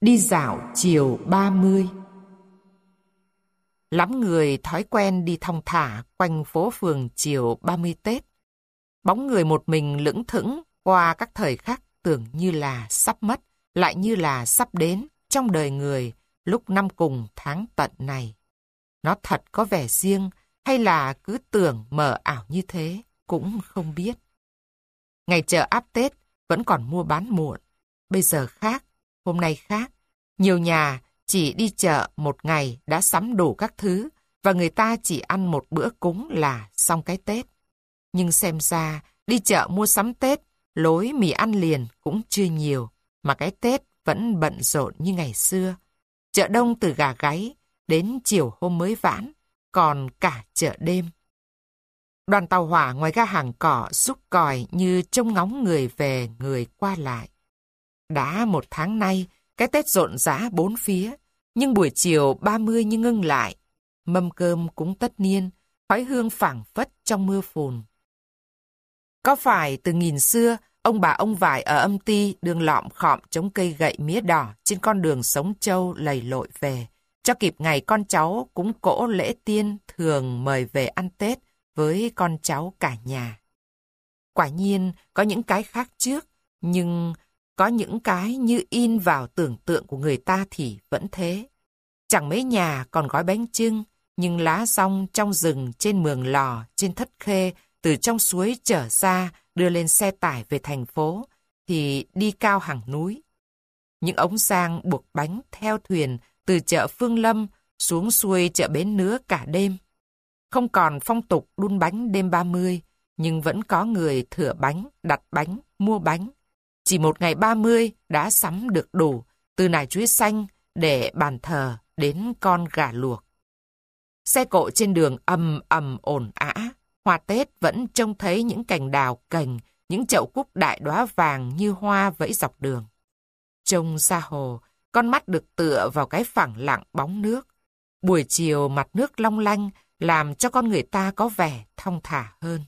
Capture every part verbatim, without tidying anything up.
Đi dạo chiều ba mươi. Lắm người thói quen đi thong thả quanh phố phường chiều ba mươi Tết. Bóng người một mình lững thững qua các thời khắc tưởng như là sắp mất, lại như là sắp đến trong đời người lúc năm cùng tháng tận này. Nó thật có vẻ riêng hay là cứ tưởng mờ ảo như thế cũng không biết. Ngày chợ áp Tết vẫn còn mua bán muộn. Bây giờ khác, hôm nay khác. Nhiều nhà chỉ đi chợ một ngày đã sắm đủ các thứ và người ta chỉ ăn một bữa cúng là xong cái Tết. Nhưng xem ra đi chợ mua sắm Tết, lối mì ăn liền cũng chưa nhiều, mà cái Tết vẫn bận rộn như ngày xưa. Chợ đông từ gà gáy đến chiều hôm mới vãn, còn cả chợ đêm. Đoàn tàu hỏa ngoài ga Hàng Cỏ xúc còi như trông ngóng người về người qua lại. Đã một tháng nay, cái Tết rộn rã bốn phía, nhưng buổi chiều ba mươi như ngưng lại. Mâm cơm cũng tất niên, khói hương phảng phất trong mưa phùn. Có phải từ nghìn xưa, ông bà ông vải ở Âm Ty đường lọm khọm chống cây gậy mía đỏ trên con đường Sống Châu lầy lội về, cho kịp ngày con cháu cúng cỗ lễ tiên thường mời về ăn Tết với con cháu cả nhà. Quả nhiên có những cái khác trước, nhưng có những cái như in vào tưởng tượng của người ta thì vẫn thế. Chẳng mấy nhà còn gói bánh chưng, nhưng lá rong trong rừng, trên Mường Lò, trên Thất Khê, từ trong suối trở ra đưa lên xe tải về thành phố, thì đi cao hàng núi. Những ống sang buộc bánh theo thuyền từ chợ Phương Lâm xuống xuôi chợ Bến Nứa cả đêm. Không còn phong tục đun bánh đêm ba mươi, nhưng vẫn có người thửa bánh, đặt bánh, mua bánh. Chỉ một ngày ba mươi đã sắm được đủ, từ nải chuối xanh để bàn thờ đến con gà luộc. Xe cộ trên đường ầm ầm ồn ã, hoa Tết vẫn trông thấy những cành đào cành, những chậu cúc đại đóa vàng như hoa vẫy dọc đường. Trông ra hồ, con mắt được tựa vào cái phẳng lặng bóng nước. Buổi chiều mặt nước long lanh làm cho con người ta có vẻ thong thả hơn.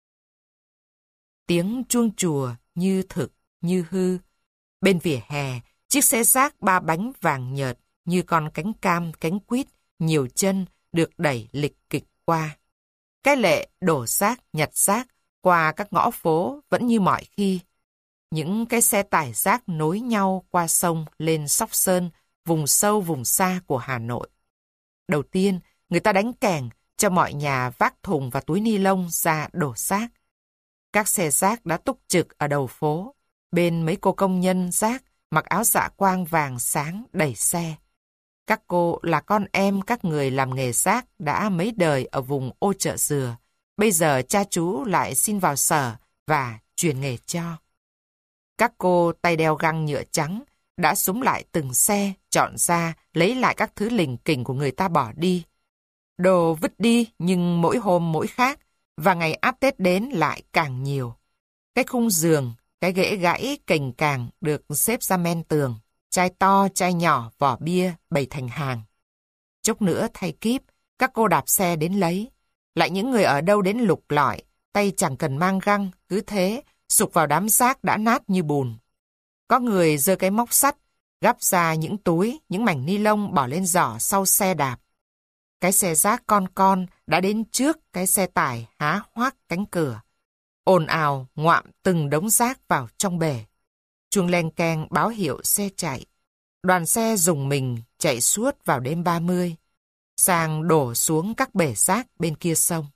Tiếng chuông chùa như thực, như hư. Bên vỉa hè, chiếc xe rác ba bánh vàng nhợt như con cánh cam, cánh quýt, nhiều chân được đẩy lịch kịch qua. Cái lệ đổ rác, nhặt rác qua các ngõ phố vẫn như mọi khi. Những cái xe tải rác nối nhau qua sông lên Sóc Sơn, vùng sâu vùng xa của Hà Nội. Đầu tiên, người ta đánh kèn cho mọi nhà vác thùng và túi ni lông ra đổ rác. Các xe rác đã túc trực ở đầu phố, bên mấy cô công nhân rác mặc áo dạ quang vàng sáng đẩy xe. Các cô là con em các người làm nghề rác đã mấy đời ở vùng Ô Chợ Dừa. Bây giờ cha chú lại xin vào sở và truyền nghề cho. Các cô tay đeo găng nhựa trắng đã xúm lại từng xe, chọn ra, lấy lại các thứ lình kình của người ta bỏ đi. Đồ vứt đi nhưng mỗi hôm mỗi khác, và ngày áp Tết đến lại càng nhiều. Cái khung giường, cái ghế gãy cành càng được xếp ra men tường, chai to, chai nhỏ, vỏ bia bày thành hàng. Chốc nữa thay kíp, các cô đạp xe đến lấy. Lại những người ở đâu đến lục lọi, tay chẳng cần mang găng, cứ thế, sục vào đám rác đã nát như bùn. Có người giơ cái móc sắt, gắp ra những túi, những mảnh ni lông bỏ lên giỏ sau xe đạp. Cái xe rác con con đã đến trước cái xe tải há hoác cánh cửa. Ồn ào ngoạm từng đống rác vào trong bể. Chuông leng keng báo hiệu xe chạy. Đoàn xe rùng mình chạy suốt vào đêm ba mươi, sang đổ xuống các bể rác bên kia sông.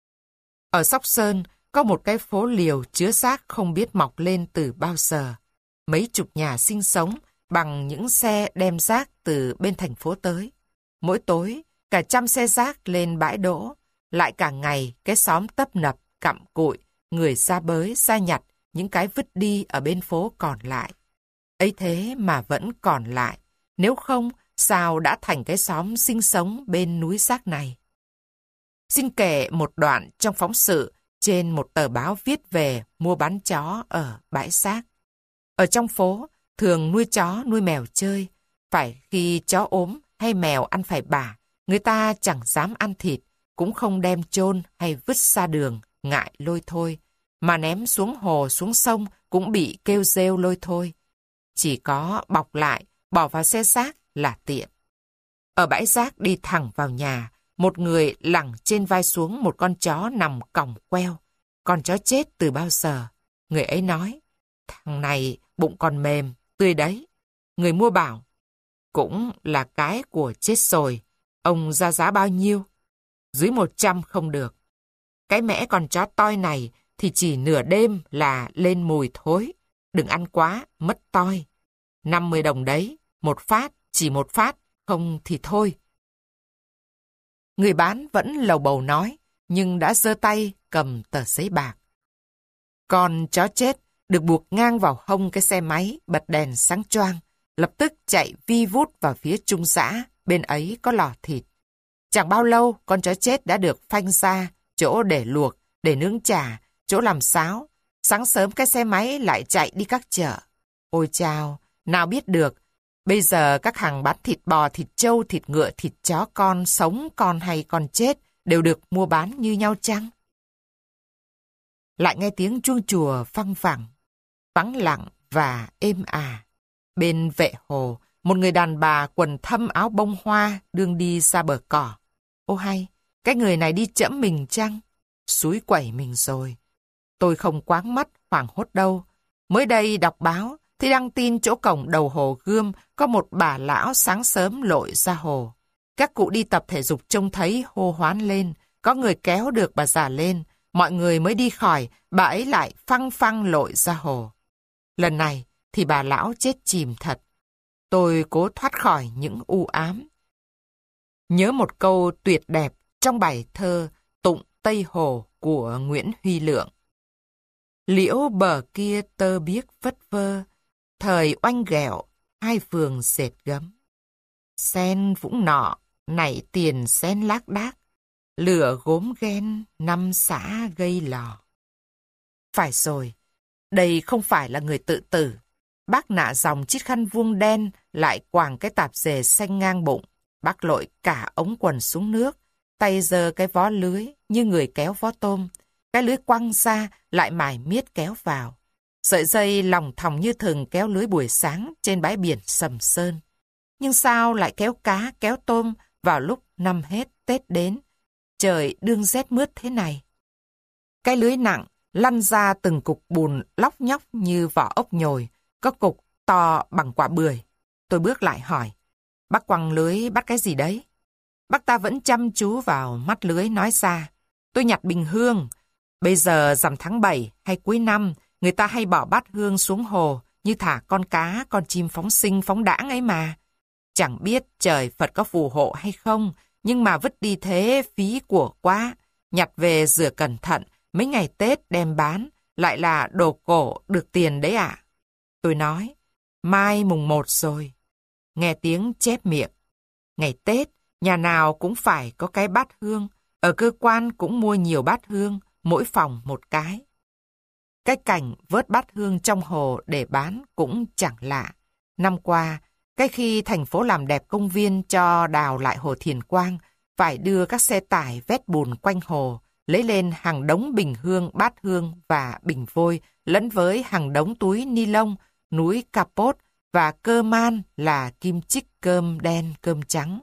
Ở Sóc Sơn có một cái phố liều chứa rác không biết mọc lên từ bao giờ. Mấy chục nhà sinh sống bằng những xe đem rác từ bên thành phố tới. Mỗi tối, cả trăm xe rác lên bãi đỗ. Lại cả ngày, cái xóm tấp nập, cặm cụi, người ra bới, ra nhặt những cái vứt đi ở bên phố còn lại. Ấy thế mà vẫn còn lại. Nếu không, sao đã thành cái xóm sinh sống bên núi rác này? Xin kể một đoạn trong phóng sự trên một tờ báo viết về mua bán chó ở bãi rác. Ở trong phố, thường nuôi chó nuôi mèo chơi. Phải khi chó ốm hay mèo ăn phải bả, người ta chẳng dám ăn thịt, cũng không đem chôn hay vứt xa đường, ngại lôi thôi. Mà ném xuống hồ xuống sông cũng bị kêu rêu lôi thôi. Chỉ có bọc lại bỏ vào xe rác là tiện. Ở bãi rác đi thẳng vào nhà, một người lẳng trên vai xuống một con chó nằm còng queo. Con chó chết từ bao giờ? Người ấy nói, thằng này bụng còn mềm, tươi đấy. Người mua bảo, cũng là cái của chết rồi. Ông ra giá bao nhiêu? Dưới một trăm không được. Cái mẽ con chó toi này thì chỉ nửa đêm là lên mùi thối. Đừng ăn quá, mất toi. năm mươi đồng đấy, một phát, chỉ một phát, không thì thôi. Người bán vẫn lầu bầu nói, nhưng đã giơ tay cầm tờ giấy bạc. Con chó chết được buộc ngang vào hông cái xe máy, bật đèn sáng choang, lập tức chạy vi vút vào phía trung xã, bên ấy có lò thịt. Chẳng bao lâu, con chó chết đã được phanh ra, chỗ để luộc, để nướng chả, chỗ làm sáo. Sáng sớm cái xe máy lại chạy đi các chợ. Ôi chao, nào biết được, bây giờ các hàng bán thịt bò, thịt trâu, thịt ngựa, thịt chó con, sống con hay con chết, đều được mua bán như nhau chăng? Lại nghe tiếng chuông chùa phăng phẳng, vắng lặng và êm ả. Bên vệ hồ, một người đàn bà quần thâm áo bông hoa đương đi ra bờ cỏ. Ô hay, cái người này đi chẫm mình chăng? Xúi quẩy mình rồi. Tôi không quáng mắt hoảng hốt đâu. Mới đây đọc báo thì đăng tin chỗ cổng đầu hồ Gươm có một bà lão sáng sớm lội ra hồ. Các cụ đi tập thể dục trông thấy hô hoán lên, có người kéo được bà già lên, mọi người mới đi khỏi, bà ấy lại phăng phăng lội ra hồ. Lần này thì bà lão chết chìm thật. Tôi cố thoát khỏi những u ám. Nhớ một câu tuyệt đẹp trong bài thơ Tụng Tây Hồ của Nguyễn Huy Lượng. Liễu bờ kia tơ biếc phất phơ, thời oanh ghẹo, hai phường dệt gấm. Sen vũng nọ, nảy tiền sen lác đác, lửa gốm ghen, năm xã gây lò. Phải rồi, đây không phải là người tự tử. Bác nạ dòng chiếc khăn vuông đen, lại quàng cái tạp dề xanh ngang bụng. Bác lội cả ống quần xuống nước, tay giơ cái vó lưới như người kéo vó tôm. Cái lưới quăng ra, lại mải miết kéo vào. Sợi dây lòng thòng như thường kéo lưới buổi sáng trên bãi biển Sầm Sơn. Nhưng sao lại kéo cá, kéo tôm vào lúc năm hết Tết đến? Trời đương rét mướt thế này. Cái lưới nặng lăn ra từng cục bùn lóc nhóc như vỏ ốc nhồi, có cục to bằng quả bưởi. Tôi bước lại hỏi, bác quăng lưới bắt cái gì đấy? Bác ta vẫn chăm chú vào mắt lưới nói ra, tôi nhặt bình hương. Bây giờ rằm tháng bảy hay cuối năm, người ta hay bỏ bát hương xuống hồ như thả con cá, con chim phóng sinh phóng đãng ấy mà. Chẳng biết trời Phật có phù hộ hay không, nhưng mà vứt đi thế phí của quá. Nhặt về rửa cẩn thận, mấy ngày Tết đem bán, lại là đồ cổ được tiền đấy ạ. Tôi nói, mai mùng một rồi. Nghe tiếng chép miệng. Ngày Tết, nhà nào cũng phải có cái bát hương, ở cơ quan cũng mua nhiều bát hương, mỗi phòng một cái. Cái cảnh vớt bát hương trong hồ để bán cũng chẳng lạ. Năm qua, cái khi thành phố làm đẹp công viên cho đào lại hồ Thiền Quang, phải đưa các xe tải vét bùn quanh hồ, lấy lên hàng đống bình hương, bát hương và bình vôi, lẫn với hàng đống túi ni lông, núi capot và cơ man là kim chích cơm đen cơm trắng.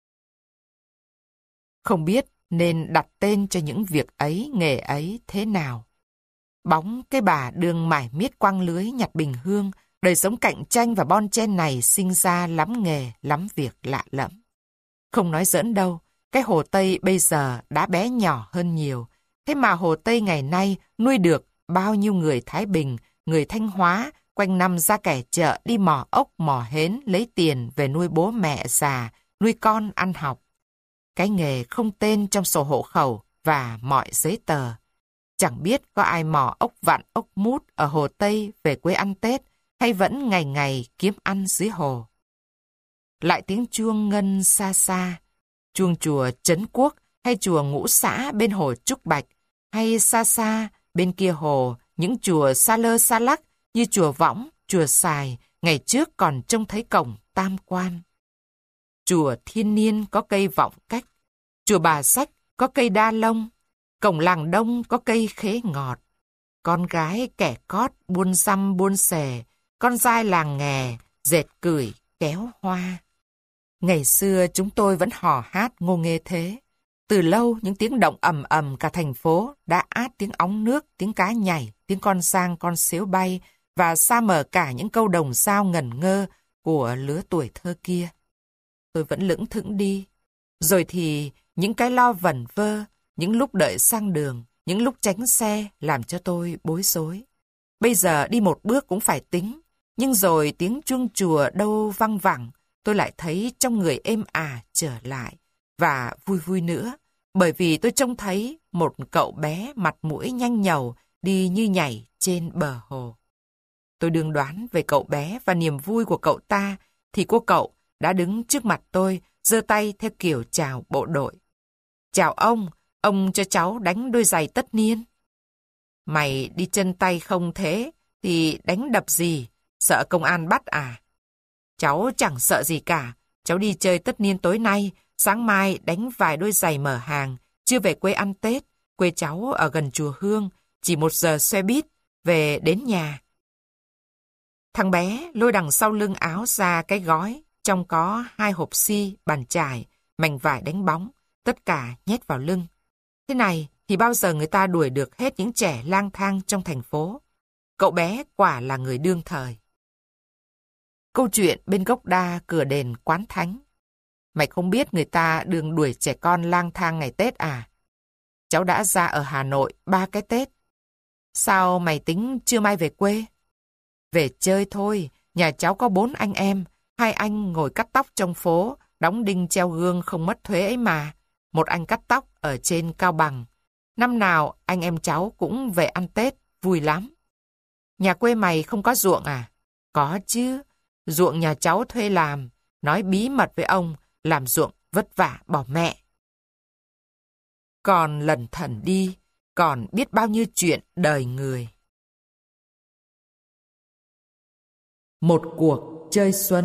Không biết nên đặt tên cho những việc ấy, nghề ấy thế nào. Bóng cái bà đương mải miết quăng lưới nhặt bình hương, đời sống cạnh tranh và bon chen này sinh ra lắm nghề, lắm việc lạ lẫm. Không nói giỡn đâu, cái Hồ Tây bây giờ đã bé nhỏ hơn nhiều. Thế mà Hồ Tây ngày nay nuôi được bao nhiêu người Thái Bình, người Thanh Hóa, quanh năm ra kẻ chợ đi mò ốc mò hến lấy tiền về nuôi bố mẹ già, nuôi con ăn học. Cái nghề không tên trong sổ hộ khẩu và mọi giấy tờ. Chẳng biết có ai mò ốc vặn ốc mút ở Hồ Tây về quê ăn Tết hay vẫn ngày ngày kiếm ăn dưới hồ. Lại tiếng chuông ngân xa xa, chuông chùa Trấn Quốc hay chùa Ngũ Xã bên hồ Trúc Bạch, hay xa xa bên kia hồ những chùa xa lơ xa lắc như chùa Võng, chùa Sài, ngày trước còn trông thấy cổng Tam Quan. Chùa Thiên Niên có cây vọng cách, chùa Bà Sách có cây đa lông, cổng làng Đông có cây khế ngọt. Con gái kẻ cót buôn dăm buôn xề, con dai làng nghè, dệt cửi, kéo hoa. Ngày xưa chúng tôi vẫn hò hát ngô nghê thế. Từ lâu những tiếng động ầm ầm cả thành phố đã át tiếng óng nước, tiếng cá nhảy, tiếng con sang con sếu bay và xa mờ cả những câu đồng dao ngẩn ngơ của lứa tuổi thơ kia. Tôi vẫn lững thững đi. Rồi thì những cái lo vẩn vơ, những lúc đợi sang đường, những lúc tránh xe làm cho tôi bối rối. Bây giờ đi một bước cũng phải tính, nhưng rồi tiếng chuông chùa đâu văng vẳng, tôi lại thấy trong người êm ả trở lại, và vui vui nữa, bởi vì tôi trông thấy một cậu bé mặt mũi nhanh nhầu đi như nhảy trên bờ hồ. Tôi đương đoán về cậu bé và niềm vui của cậu ta, thì cô cậu đã đứng trước mặt tôi, giơ tay theo kiểu chào bộ đội. Chào ông, ông cho cháu đánh đôi giày tất niên. Mày đi chân tay không thế, thì đánh đập gì, sợ công an bắt à? Cháu chẳng sợ gì cả, cháu đi chơi tất niên tối nay, sáng mai đánh vài đôi giày mở hàng, chưa về quê ăn Tết, quê cháu ở gần chùa Hương, chỉ một giờ xe buýt, về đến nhà. Thằng bé lôi đằng sau lưng áo ra cái gói, trong có hai hộp xi, bàn chải, mảnh vải đánh bóng, tất cả nhét vào lưng. Thế này thì bao giờ người ta đuổi được hết những trẻ lang thang trong thành phố? Cậu bé quả là người đương thời. Câu chuyện bên gốc đa cửa đền quán thánh. Mày không biết người ta đường đuổi trẻ con lang thang ngày Tết à? Cháu đã ra ở Hà Nội ba cái Tết. Sao mày tính chưa mai về quê? Về chơi thôi, nhà cháu có bốn anh em, hai anh ngồi cắt tóc trong phố, đóng đinh treo gương không mất thuế ấy mà. Một anh cắt tóc ở trên Cao Bằng. Năm nào anh em cháu cũng về ăn Tết, vui lắm. Nhà quê mày không có ruộng à? Có chứ, ruộng nhà cháu thuê làm, nói bí mật với ông, làm ruộng vất vả bỏ mẹ. Còn lần thẩn đi, còn biết bao nhiêu chuyện đời người. Một cuộc chơi xuân.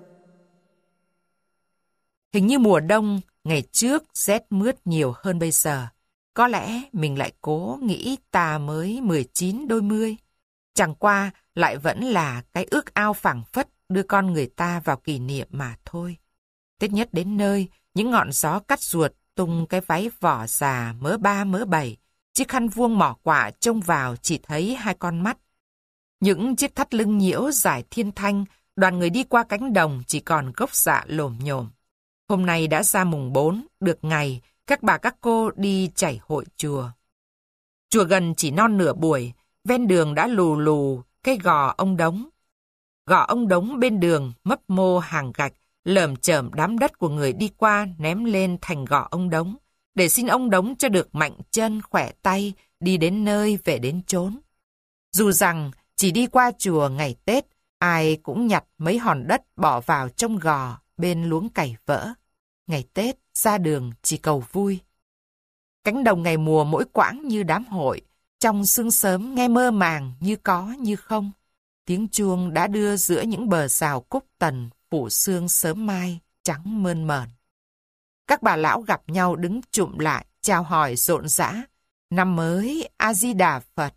Hình như mùa đông, ngày trước rét mướt nhiều hơn bây giờ. Có lẽ mình lại cố nghĩ ta mới mười chín đôi mươi. Chẳng qua lại vẫn là cái ước ao phảng phất đưa con người ta vào kỷ niệm mà thôi. Tết nhất đến nơi, những ngọn gió cắt ruột tung cái váy vỏ già mớ ba mớ bảy, chiếc khăn vuông mỏ quạ trông vào chỉ thấy hai con mắt. Những chiếc thắt lưng nhiễu dài thiên thanh, đoàn người đi qua cánh đồng chỉ còn gốc dạ lồm nhồm. Hôm nay đã ra mùng bốn, được ngày, các bà các cô đi chảy hội chùa. Chùa gần chỉ non nửa buổi, ven đường đã lù lù cái gò ông đống. Gò ông đống bên đường mấp mô hàng gạch, lởm chởm đám đất của người đi qua ném lên thành gò ông đống, để xin ông đống cho được mạnh chân khỏe tay, đi đến nơi về đến chốn. Dù rằng chỉ đi qua chùa ngày Tết, ai cũng nhặt mấy hòn đất bỏ vào trong gò bên luống cày vỡ. Ngày Tết ra đường chỉ cầu vui. Cánh đồng ngày mùa mỗi quãng như đám hội, trong sương sớm nghe mơ màng như có như không. Tiếng chuông đã đưa giữa những bờ rào cúc tần phủ sương sớm mai trắng mơn mởn. Các bà lão gặp nhau đứng chụm lại, chào hỏi rộn rã. Năm mới A Di Đà Phật.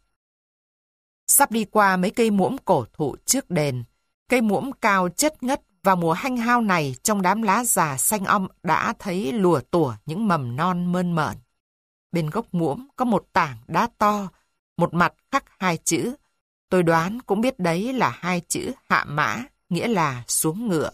Sắp đi qua mấy cây muỗng cổ thụ trước đền. Cây muỗng cao chất ngất vào mùa hanh hao này, trong đám lá già xanh om đã thấy lùa tủa những mầm non mơn mởn. Bên gốc muỗng có một tảng đá to, một mặt khắc hai chữ. Tôi đoán cũng biết đấy là hai chữ hạ mã, nghĩa là xuống ngựa.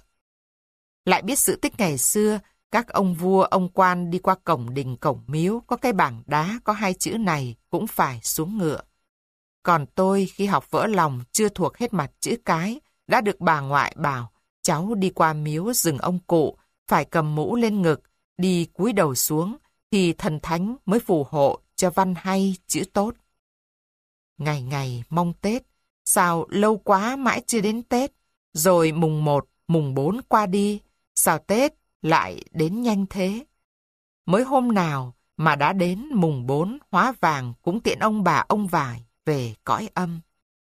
Lại biết sự tích ngày xưa, các ông vua, ông quan đi qua cổng đình cổng miếu, có cái bảng đá có hai chữ này cũng phải xuống ngựa. Còn tôi khi học vỡ lòng chưa thuộc hết mặt chữ cái, đã được bà ngoại bảo, cháu đi qua miếu rừng ông cụ, phải cầm mũ lên ngực, đi cúi đầu xuống, thì thần thánh mới phù hộ cho văn hay chữ tốt. Ngày ngày mong Tết, sao lâu quá mãi chưa đến Tết, rồi mùng một, mùng bốn qua đi, sao Tết lại đến nhanh thế? Mới hôm nào mà đã đến mùng bốn hóa vàng cũng tiện ông bà ông vải về cõi âm.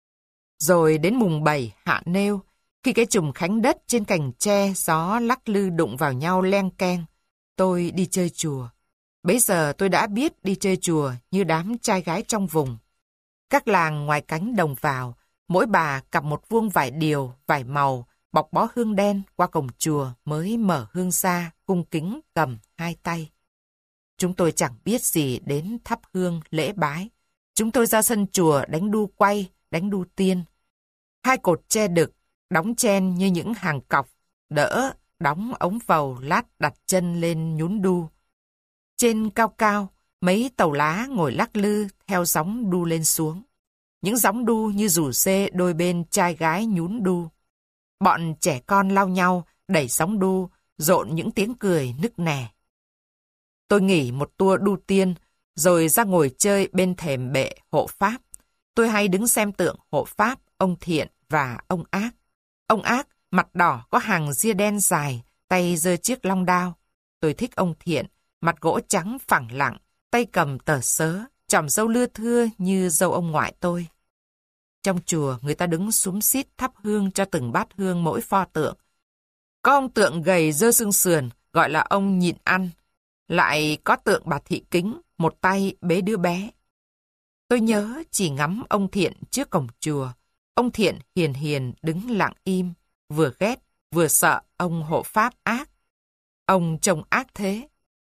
Rồi đến mùng bảy hạ nêu, khi cái chùm khánh đất trên cành tre gió lắc lư đụng vào nhau leng keng, tôi đi chơi chùa. Bấy giờ tôi đã biết đi chơi chùa như đám trai gái trong vùng. Các làng ngoài cánh đồng vào, mỗi bà cặp một vuông vải điều, vải màu, bọc bó hương đen qua cổng chùa mới mở hương ra, cung kính cầm hai tay. Chúng tôi chẳng biết gì đến thắp hương lễ bái. Chúng tôi ra sân chùa đánh đu quay, đánh đu tiên. Hai cột tre đực, đóng chen như những hàng cọc, đỡ, đóng ống vầu lát đặt chân lên nhún đu. Trên cao cao, mấy tàu lá ngồi lắc lư theo gióng đu lên xuống. Những gióng đu như rủ dê đôi bên trai gái nhún đu. Bọn trẻ con lao nhau, đẩy gióng đu, rộn những tiếng cười nức nẻ. Tôi nghỉ một tour đu tiên, rồi ra ngồi chơi bên thềm bệ hộ pháp. Tôi hay đứng xem tượng hộ pháp, ông Thiện và ông Ác. Ông Ác, mặt đỏ có hàng ria đen dài, tay giơ chiếc long đao. Tôi thích ông Thiện, mặt gỗ trắng phẳng lặng, tay cầm tờ sớ, chòm râu lưa thưa như râu ông ngoại tôi. Trong chùa, người ta đứng xúm xít thắp hương cho từng bát hương mỗi pho tượng. Có ông tượng gầy dơ xương sườn, gọi là ông nhịn ăn. Lại có tượng bà Thị Kính, một tay bế đứa bé. Tôi nhớ chỉ ngắm ông Thiện trước cổng chùa. Ông Thiện hiền hiền đứng lặng im, vừa ghét, vừa sợ ông hộ pháp Ác. Ông trông ác thế.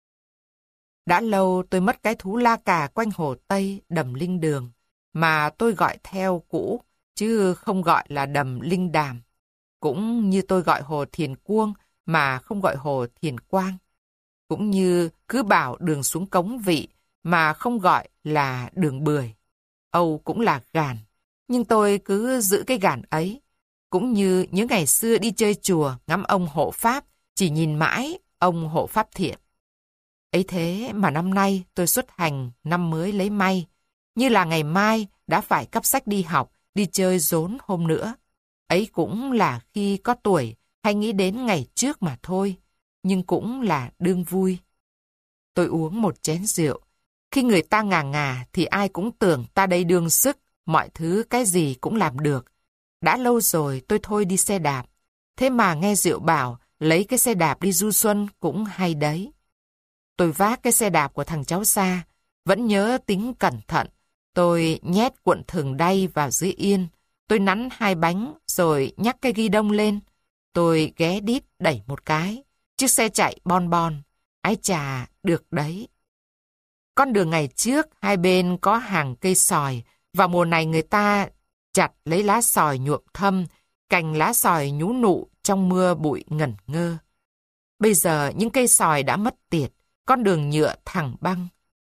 Đã lâu tôi mất cái thú la cà quanh Hồ Tây đầm Linh Đường, mà tôi gọi theo cũ, chứ không gọi là đầm Linh Đàm. Cũng như tôi gọi Hồ Thiền Cuông, mà không gọi Hồ Thiền Quang. Cũng như cứ bảo đường xuống Cống Vị, mà không gọi là đường Bưởi. Âu cũng là gàn, nhưng tôi cứ giữ cái gàn ấy. Cũng như những ngày xưa đi chơi chùa ngắm ông hộ pháp, chỉ nhìn mãi ông hộ pháp Thiện. Ấy thế mà năm nay tôi xuất hành năm mới lấy may, như là ngày mai đã phải cắp sách đi học, đi chơi rốn hôm nữa. Ấy cũng là khi có tuổi hay nghĩ đến ngày trước mà thôi, nhưng cũng là đương vui. Tôi uống một chén rượu. Khi người ta ngà ngà thì ai cũng tưởng ta đây đương sức, mọi thứ cái gì cũng làm được. Đã lâu rồi tôi thôi đi xe đạp. Thế mà nghe rượu bảo lấy cái xe đạp đi du xuân cũng hay đấy. Tôi vác cái xe đạp của thằng cháu Sa, vẫn nhớ tính cẩn thận. Tôi nhét cuộn thừng đay vào dưới yên. Tôi nắn hai bánh rồi nhắc cái ghi đông lên. Tôi ghé đít đẩy một cái. Chiếc xe chạy bon bon. Ái chà, được đấy. Con đường ngày trước, hai bên có hàng cây sòi. Vào mùa này người ta chặt lấy lá sòi nhuộm thâm, cành lá sòi nhú nụ trong mưa bụi ngẩn ngơ. Bây giờ những cây sòi đã mất tiệt, con đường nhựa thẳng băng.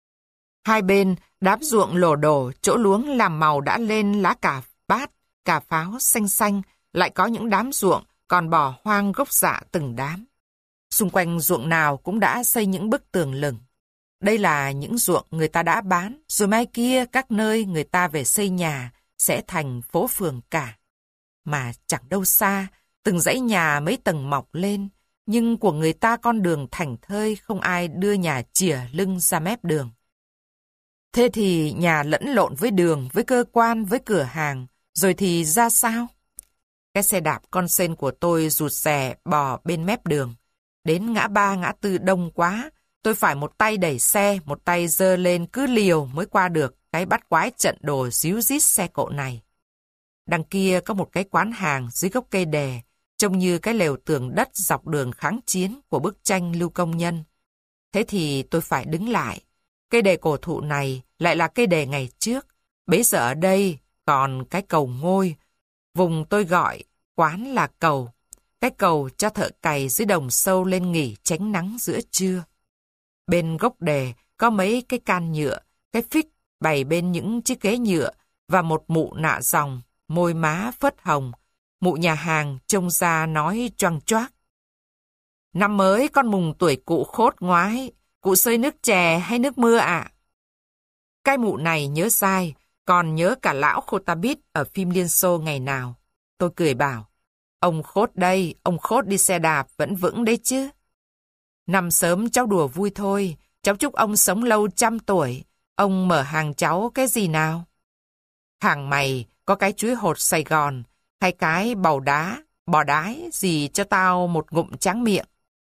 Hai bên đám ruộng lổ đổ, chỗ luống làm màu đã lên lá cà bát, cà pháo xanh xanh, lại có những đám ruộng còn bỏ hoang gốc rạ từng đám. Xung quanh ruộng nào cũng đã xây những bức tường lừng. Đây là những ruộng người ta đã bán, rồi mai kia các nơi người ta về xây nhà sẽ thành phố phường cả. Mà chẳng đâu xa, từng dãy nhà mấy tầng mọc lên, nhưng của người ta con đường thảnh thơi không ai đưa nhà chìa lưng ra mép đường. Thế thì nhà lẫn lộn với đường, với cơ quan, với cửa hàng, rồi thì ra sao? Cái xe đạp con sên của tôi rụt rè bò bên mép đường. Đến ngã ba ngã tư đông quá, tôi phải một tay đẩy xe, một tay giơ lên cứ liều mới qua được cái bắt quái trận đồ díu dít xe cộ này. Đằng kia có một cái quán hàng dưới gốc cây đề, trông như cái lều tường đất dọc đường kháng chiến của bức tranh Lưu Công Nhân. Thế thì tôi phải đứng lại. Cây đề cổ thụ này lại là cây đề ngày trước. Bấy giờ ở đây còn cái cầu Ngôi. Vùng tôi gọi quán là cầu. Cái cầu cho thợ cày dưới đồng sâu lên nghỉ tránh nắng giữa trưa. Bên gốc đề có mấy cái can nhựa, cái phích bày bên những chiếc ghế nhựa và một mụ nạ dòng, môi má phớt hồng. Mụ nhà hàng trông ra nói choang choác. Năm mới con mùng tuổi cụ khốt ngoái, cụ xơi nước chè hay nước mưa ạ? Cái mụ này nhớ sai, còn nhớ cả lão Khô Ta Bít ở phim Liên Xô ngày nào. Tôi cười bảo, ông Khốt đây, ông Khốt đi xe đạp vẫn vững đấy chứ. Năm sớm cháu đùa vui thôi, cháu chúc ông sống lâu trăm tuổi. Ông mở hàng cháu cái gì nào? Hàng mày có cái chuối hột Sài Gòn, hay cái bầu đá, bò đái gì cho tao một ngụm tráng miệng.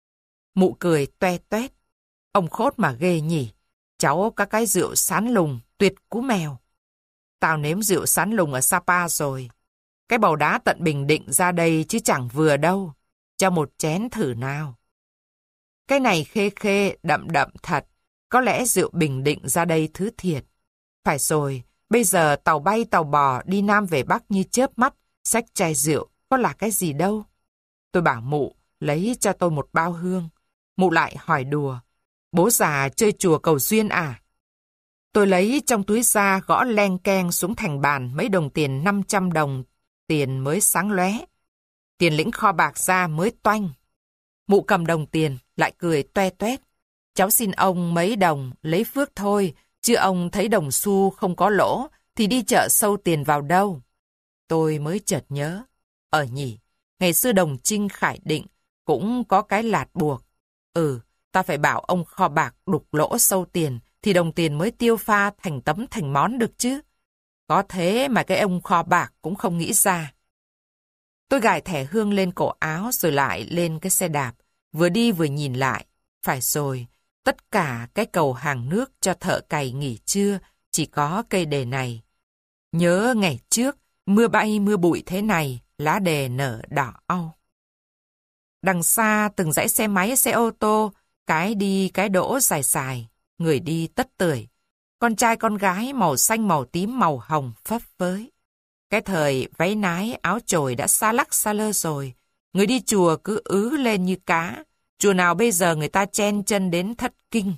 Mụ cười toe toét. Ông Khốt mà ghê nhỉ, cháu có cái rượu sán lùng, tuyệt cú mèo. Tao nếm rượu sán lùng ở Sapa rồi. Cái bầu đá tận Bình Định ra đây chứ chẳng vừa đâu. Cho một chén thử nào. Cái này khê khê, đậm đậm thật. Có lẽ rượu Bình Định ra đây thứ thiệt. Phải rồi, bây giờ tàu bay tàu bò đi Nam về Bắc như chớp mắt, xách chai rượu, có là cái gì đâu. Tôi bảo mụ, lấy cho tôi một bao hương. Mụ lại hỏi đùa, bố già chơi chùa cầu duyên à? Tôi lấy trong túi ra gõ len keng xuống thành bàn mấy đồng tiền năm trăm đồng, tiền mới sáng lóe. Tiền lĩnh kho bạc ra mới toanh. Mụ cầm đồng tiền, lại cười toe toét. Cháu xin ông mấy đồng, lấy phước thôi, chứ ông thấy đồng xu không có lỗ, thì đi chợ sâu tiền vào đâu. Tôi mới chợt nhớ. Ở nhỉ, ngày xưa đồng Trinh Khải Định cũng có cái lạt buộc. Ừ, ta phải bảo ông kho bạc đục lỗ sâu tiền, thì đồng tiền mới tiêu pha thành tấm thành món được chứ. Có thế mà cái ông kho bạc cũng không nghĩ ra. Tôi gài thẻ hương lên cổ áo rồi lại lên cái xe đạp, vừa đi vừa nhìn lại. Phải rồi, tất cả cái cầu hàng nước cho thợ cày nghỉ trưa chỉ có cây đề này. Nhớ ngày trước, mưa bay mưa bụi thế này, lá đề nở đỏ au. Đằng xa từng dãy xe máy, xe ô tô, cái đi cái đỗ dài dài, người đi tất tưởi. Con trai con gái màu xanh màu tím màu hồng phấp phới. Cái thời váy nái áo chồi đã xa lắc xa lơ rồi. Người đi chùa cứ ứ lên như cá. Chùa nào bây giờ người ta chen chân đến thất kinh.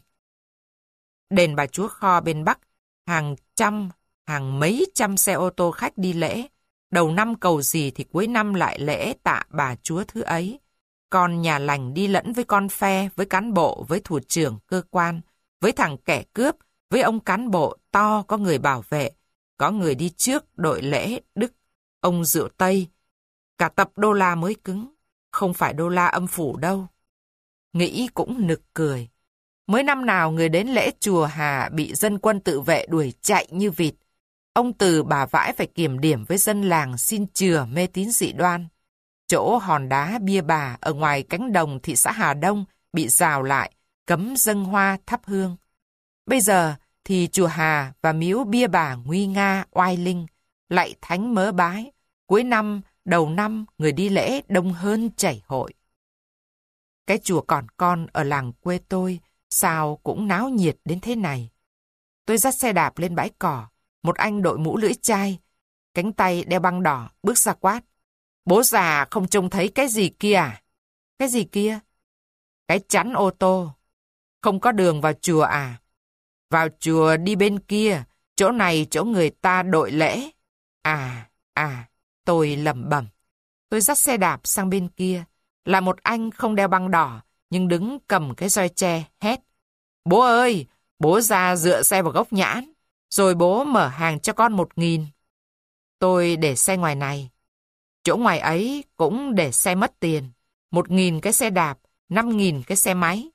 Đền Bà Chúa Kho bên Bắc, hàng trăm, hàng mấy trăm xe ô tô khách đi lễ. Đầu năm cầu gì thì cuối năm lại lễ tạ Bà Chúa thứ ấy. Con nhà lành đi lẫn với con phe, với cán bộ, với thủ trưởng cơ quan, với thằng kẻ cướp, với ông cán bộ to có người bảo vệ, có người đi trước đội lễ Đức, ông rượu Tây. Cả tập đô la mới cứng, không phải đô la âm phủ đâu. Nghĩ cũng nực cười. Mới năm nào người đến lễ chùa Hà bị dân quân tự vệ đuổi chạy như vịt. Ông Từ bà vãi phải kiểm điểm với dân làng xin chừa mê tín dị đoan. Chỗ hòn đá bia bà ở ngoài cánh đồng thị xã Hà Đông bị rào lại, cấm dâng hoa thắp hương. Bây giờ thì chùa Hà và miếu bia bà nguy nga oai linh, lạy thánh mớ bái. Cuối năm, đầu năm người đi lễ đông hơn chảy hội. Cái chùa Còn Con ở làng quê tôi sao cũng náo nhiệt đến thế này. Tôi dắt xe đạp lên bãi cỏ, một anh đội mũ lưỡi chai, cánh tay đeo băng đỏ, bước ra quát. Bố già không trông thấy cái gì kia à? Cái gì kia? Cái chắn ô tô. Không có đường vào chùa à? Vào chùa đi bên kia, chỗ này chỗ người ta đội lễ. À, à, tôi lẩm bẩm. Tôi dắt xe đạp sang bên kia, là một anh không đeo băng đỏ, nhưng đứng cầm cái roi tre, hét. Bố ơi, bố ra dựa xe vào gốc nhãn, rồi bố mở hàng cho con một nghìn. Tôi để xe ngoài này. Chỗ ngoài ấy cũng để xe mất tiền. Một nghìn cái xe đạp, năm nghìn cái xe máy.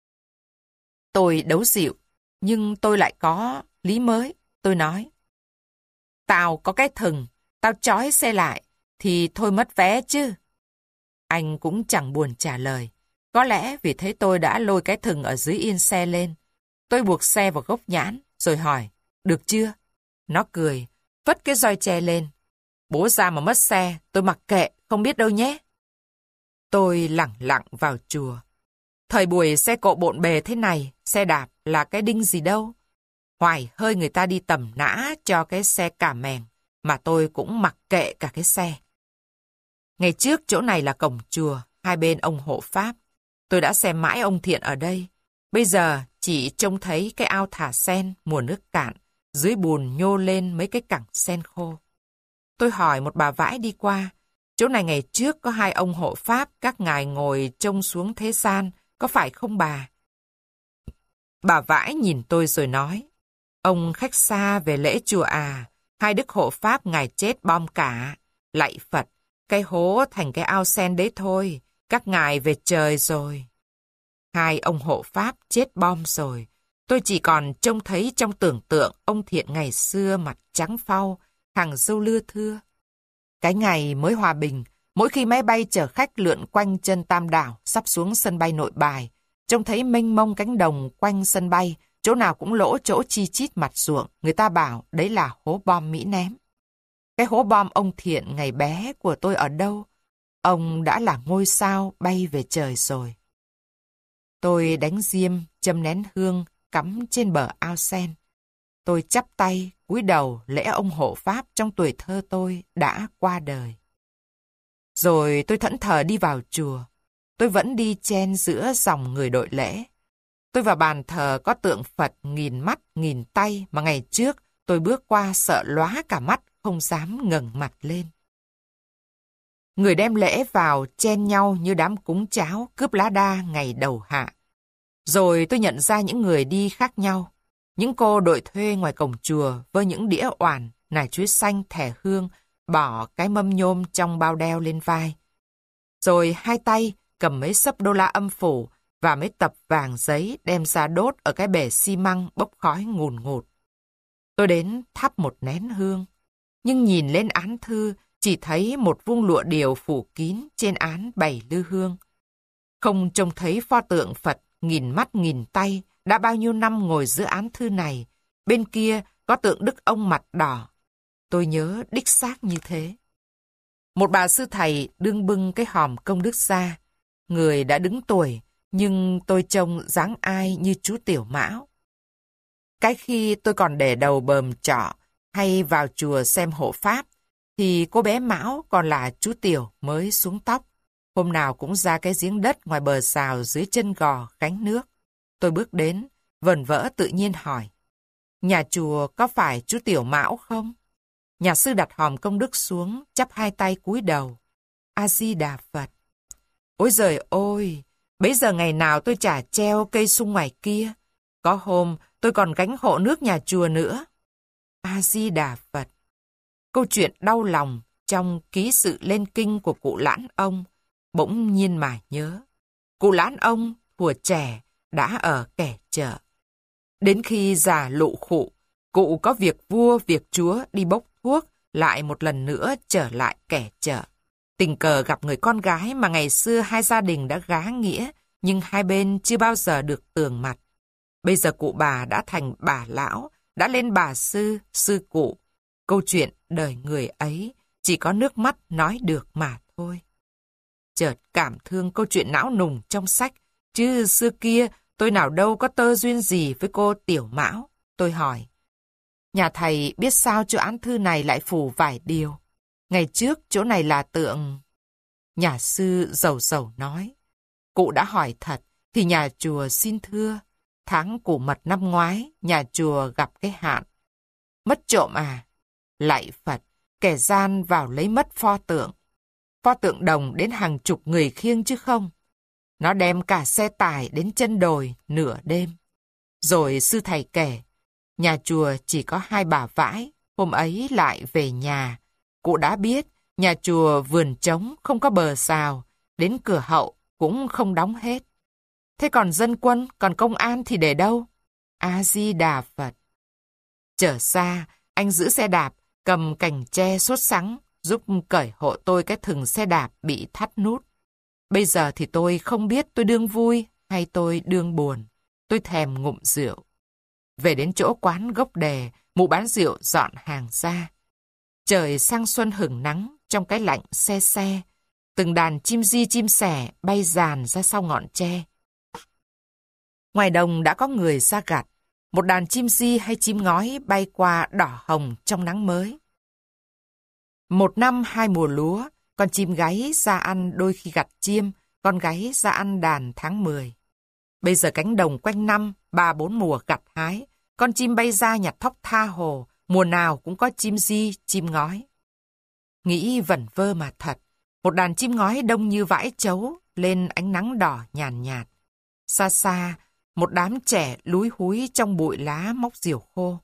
Tôi đấu dịu, nhưng tôi lại có lý mới. Tôi nói. Tao có cái thừng, tao trói xe lại, thì thôi mất vé chứ. Anh cũng chẳng buồn trả lời. Có lẽ vì thấy tôi đã lôi cái thừng ở dưới yên xe lên. Tôi buộc xe vào gốc nhãn, rồi hỏi, được chưa? Nó cười, vất cái roi tre lên. Bố ra mà mất xe, tôi mặc kệ, không biết đâu nhé. Tôi lẳng lặng vào chùa. Thời buổi xe cộ bộn bề thế này, xe đạp là cái đinh gì đâu. Hoài hơi người ta đi tầm nã cho cái xe cả mèng, mà tôi cũng mặc kệ cả cái xe. Ngày trước chỗ này là cổng chùa, hai bên ông hộ pháp. Tôi đã xem mãi ông Thiện ở đây. Bây giờ chỉ trông thấy cái ao thả sen mùa nước cạn, dưới bùn nhô lên mấy cái cẳng sen khô. Tôi hỏi một bà vãi đi qua, chỗ này ngày trước có hai ông hộ pháp, các ngài ngồi trông xuống thế gian, có phải không bà? Bà vãi nhìn tôi rồi nói, ông khách xa về lễ chùa à, hai đức hộ pháp ngài chết bom cả, lạy Phật, cái hố thành cái ao sen đấy thôi, các ngài về trời rồi. Hai ông hộ pháp chết bom rồi, tôi chỉ còn trông thấy trong tưởng tượng ông Thiện ngày xưa mặt trắng phau, hàng râu lưa thưa. Cái ngày mới hòa bình, mỗi khi máy bay chở khách lượn quanh chân Tam Đảo sắp xuống sân bay Nội Bài, trông thấy mênh mông cánh đồng quanh sân bay, chỗ nào cũng lỗ chỗ chi chít mặt ruộng, người ta bảo đấy là hố bom Mỹ ném. Cái hố bom ông Thiện ngày bé của tôi ở đâu? Ông đã là ngôi sao bay về trời rồi. Tôi đánh diêm, châm nén hương, cắm trên bờ ao sen. Tôi chắp tay, cúi đầu lễ ông hộ pháp trong tuổi thơ tôi đã qua đời. Rồi tôi thẫn thờ đi vào chùa. Tôi vẫn đi chen giữa dòng người đội lễ. Tôi vào bàn thờ có tượng Phật nghìn mắt, nghìn tay mà ngày trước tôi bước qua sợ lóa cả mắt, không dám ngẩng mặt lên. Người đem lễ vào chen nhau như đám cúng cháo cướp lá đa ngày đầu hạ. Rồi tôi nhận ra những người đi khác nhau. Những cô đội thuê ngoài cổng chùa với những đĩa oản, nải chuối xanh, thẻ hương, bỏ cái mâm nhôm trong bao đeo lên vai. Rồi hai tay cầm mấy xấp đô la âm phủ và mấy tập vàng giấy đem ra đốt ở cái bể xi măng bốc khói ngùn ngụt. Tôi đến thắp một nén hương, nhưng nhìn lên án thư chỉ thấy một vuông lụa điều phủ kín trên án bày lư hương. Không trông thấy pho tượng Phật nghìn mắt nghìn tay đã bao nhiêu năm ngồi giữa án thư này. Bên kia có tượng Đức ông mặt đỏ. Tôi nhớ đích xác như thế. Một bà sư thầy đương bưng cái hòm công đức ra. Người đã đứng tuổi, nhưng tôi trông dáng ai như chú Tiểu Mão. Cái khi tôi còn để đầu bờm trọ hay vào chùa xem hộ pháp, thì cô bé Mão còn là chú Tiểu mới xuống tóc. Hôm nào cũng ra cái giếng đất ngoài bờ xào dưới chân gò gánh nước. Tôi bước đến, vần vỡ tự nhiên hỏi. Nhà chùa có phải chú Tiểu Mão không? Nhà sư đặt hòm công đức xuống, chắp hai tay cúi đầu. A-di-đà Phật. Ôi giời ôi, bấy giờ ngày nào tôi chả treo cây sung ngoài kia. Có hôm tôi còn gánh hộ nước nhà chùa nữa. A-di-đà Phật. Câu chuyện đau lòng trong ký sự lên kinh của cụ Lãn ông bỗng nhiên mà nhớ. Cụ Lãn ông thuở trẻ đã ở Kẻ Chợ. Đến khi già lụ khụ, cụ có việc vua việc chúa đi bốc thuốc, lại một lần nữa trở lại Kẻ Chợ. Tình cờ gặp người con gái mà ngày xưa hai gia đình đã gá nghĩa, nhưng hai bên chưa bao giờ được tường mặt. Bây giờ cụ bà đã thành bà lão, đã lên bà sư, sư cụ. Câu chuyện đời người ấy chỉ có nước mắt nói được mà thôi. Chợt cảm thương câu chuyện não nùng trong sách, chứ xưa kia tôi nào đâu có tơ duyên gì với cô Tiểu Mão. Tôi hỏi, nhà thầy biết sao chỗ án thư này lại phủ vải điều? Ngày trước chỗ này là tượng... Nhà sư rầu rầu nói, cụ đã hỏi thật thì nhà chùa xin thưa, tháng củ mật năm ngoái nhà chùa gặp cái hạn. Mất trộm à? Lạy Phật, kẻ gian vào lấy mất pho tượng. Pho tượng đồng đến hàng chục người khiêng chứ không. Nó đem cả xe tải đến chân đồi nửa đêm. Rồi sư thầy kể, nhà chùa chỉ có hai bà vãi, hôm ấy lại về nhà. Cụ đã biết, nhà chùa vườn trống không có bờ xào, đến cửa hậu cũng không đóng hết. Thế còn dân quân, còn công an thì để đâu? A-di-đà Phật. Trở xa, anh giữ xe đạp, cầm cành tre sốt sắng, giúp cởi hộ tôi cái thừng xe đạp bị thắt nút. Bây giờ thì tôi không biết tôi đương vui hay tôi đương buồn. Tôi thèm ngụm rượu. Về đến chỗ quán gốc đề, mụ bán rượu dọn hàng ra. Trời sang xuân hửng nắng, trong cái lạnh se se. Từng đàn chim di chim sẻ bay dàn ra sau ngọn tre. Ngoài đồng đã có người ra gặt. Một đàn chim di hay chim ngói bay qua đỏ hồng trong nắng mới. Một năm hai mùa lúa, con chim gáy ra ăn đôi khi gặt chiêm, con gáy ra ăn đàn tháng mười. Bây giờ cánh đồng quanh năm, ba bốn mùa gặt hái, con chim bay ra nhặt thóc tha hồ, mùa nào cũng có chim di, chim ngói. Nghĩ vẩn vơ mà thật, một đàn chim ngói đông như vãi trấu, lên ánh nắng đỏ nhàn nhạt. Xa xa, một đám trẻ lúi húi trong bụi lá móc diều khô.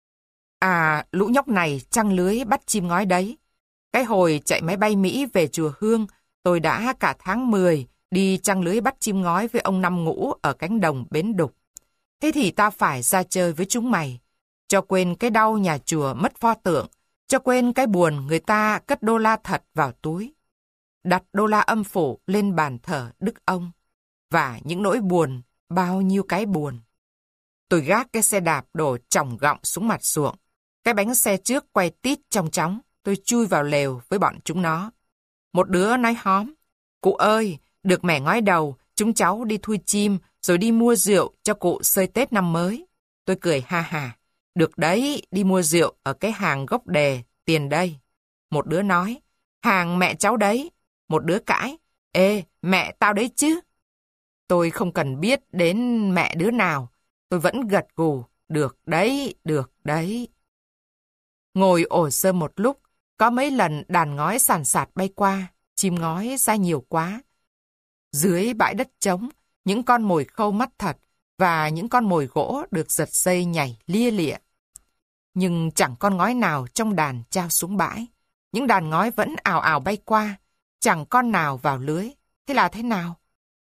À, lũ nhóc này trăng lưới bắt chim ngói đấy. Cái hồi chạy máy bay Mỹ về chùa Hương, tôi đã cả tháng mười đi trăng lưới bắt chim ngói với ông Năm Ngũ ở cánh đồng Bến Đục. Thế thì ta phải ra chơi với chúng mày. Cho quên cái đau nhà chùa mất pho tượng, cho quên cái buồn người ta cất đô la thật vào túi. Đặt đô la âm phủ lên bàn thờ Đức ông. Và những nỗi buồn, bao nhiêu cái buồn. Tôi gác cái xe đạp đổ chỏng gọng xuống mặt ruộng. Cái bánh xe trước quay tít trong chóng. tôi chui vào lều với bọn chúng nó. Một đứa nói hóm, cụ ơi, được mẹ ngói đầu, chúng cháu đi thui chim rồi đi mua rượu cho cụ xơi Tết năm mới. Tôi cười ha hà, được đấy, đi mua rượu ở cái hàng gốc đề, tiền đây. Một đứa nói, hàng mẹ cháu đấy. Một đứa cãi, ê, mẹ tao đấy chứ. Tôi không cần biết đến mẹ đứa nào, tôi vẫn gật gù, được đấy, được đấy. Ngồi ổ sơ một lúc, có mấy lần đàn ngói sàn sạt bay qua, chim ngói ra nhiều quá. Dưới bãi đất trống, những con mồi khâu mắt thật và những con mồi gỗ được giật dây nhảy lia lịa. Nhưng chẳng con ngói nào trong đàn trao xuống bãi. Những đàn ngói vẫn ào ào bay qua, chẳng con nào vào lưới. Thế là thế nào?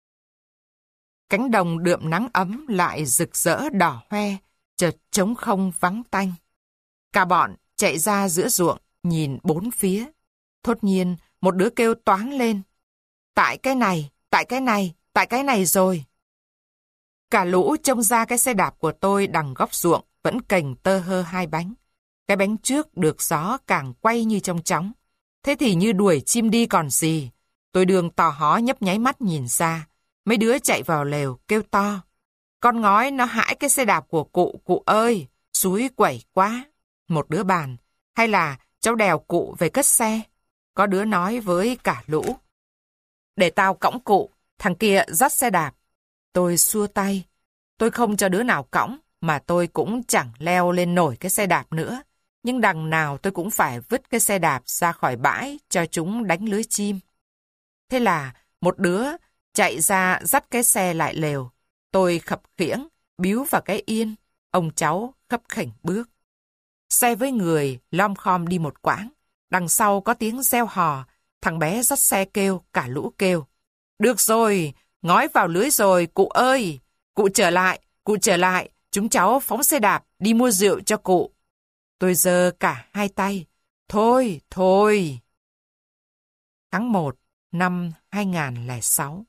Cánh đồng đượm nắng ấm lại rực rỡ đỏ hoe, chợt trống không vắng tanh. Cả bọn chạy ra giữa ruộng, nhìn bốn phía. Thốt nhiên, một đứa kêu toáng lên. Tại cái này, tại cái này, tại cái này rồi. Cả lũ trông ra cái xe đạp của tôi đằng góc ruộng vẫn cành tơ hơ hai bánh. Cái bánh trước được gió càng quay như trong chóng. Thế thì như đuổi chim đi còn gì. Tôi đường tò hó nhấp nháy mắt nhìn ra. Mấy đứa chạy vào lều kêu to. Con ngói nó hãi cái xe đạp của cụ, cụ ơi, xúi quẩy quá. Một đứa bàn, hay là cháu đèo cụ về cất xe. Có đứa nói với cả lũ. Để tao cõng cụ, thằng kia dắt xe đạp. Tôi xua tay. Tôi không cho đứa nào cõng, mà tôi cũng chẳng leo lên nổi cái xe đạp nữa. Nhưng đằng nào tôi cũng phải vứt cái xe đạp ra khỏi bãi cho chúng đánh lưới chim. Thế là một đứa chạy ra dắt cái xe lại lều. Tôi khập khiễng, biếu vào cái yên. Ông cháu khấp khểnh bước. Xe với người lom khom đi một quãng. Đằng sau có tiếng reo hò. Thằng bé dắt xe kêu, cả lũ kêu. Được rồi, ngói vào lưới rồi, cụ ơi. Cụ trở lại, cụ trở lại. Chúng cháu phóng xe đạp đi mua rượu cho cụ. Tôi giơ cả hai tay. Thôi, thôi. Tháng một năm hai nghìn không trăm lẻ sáu.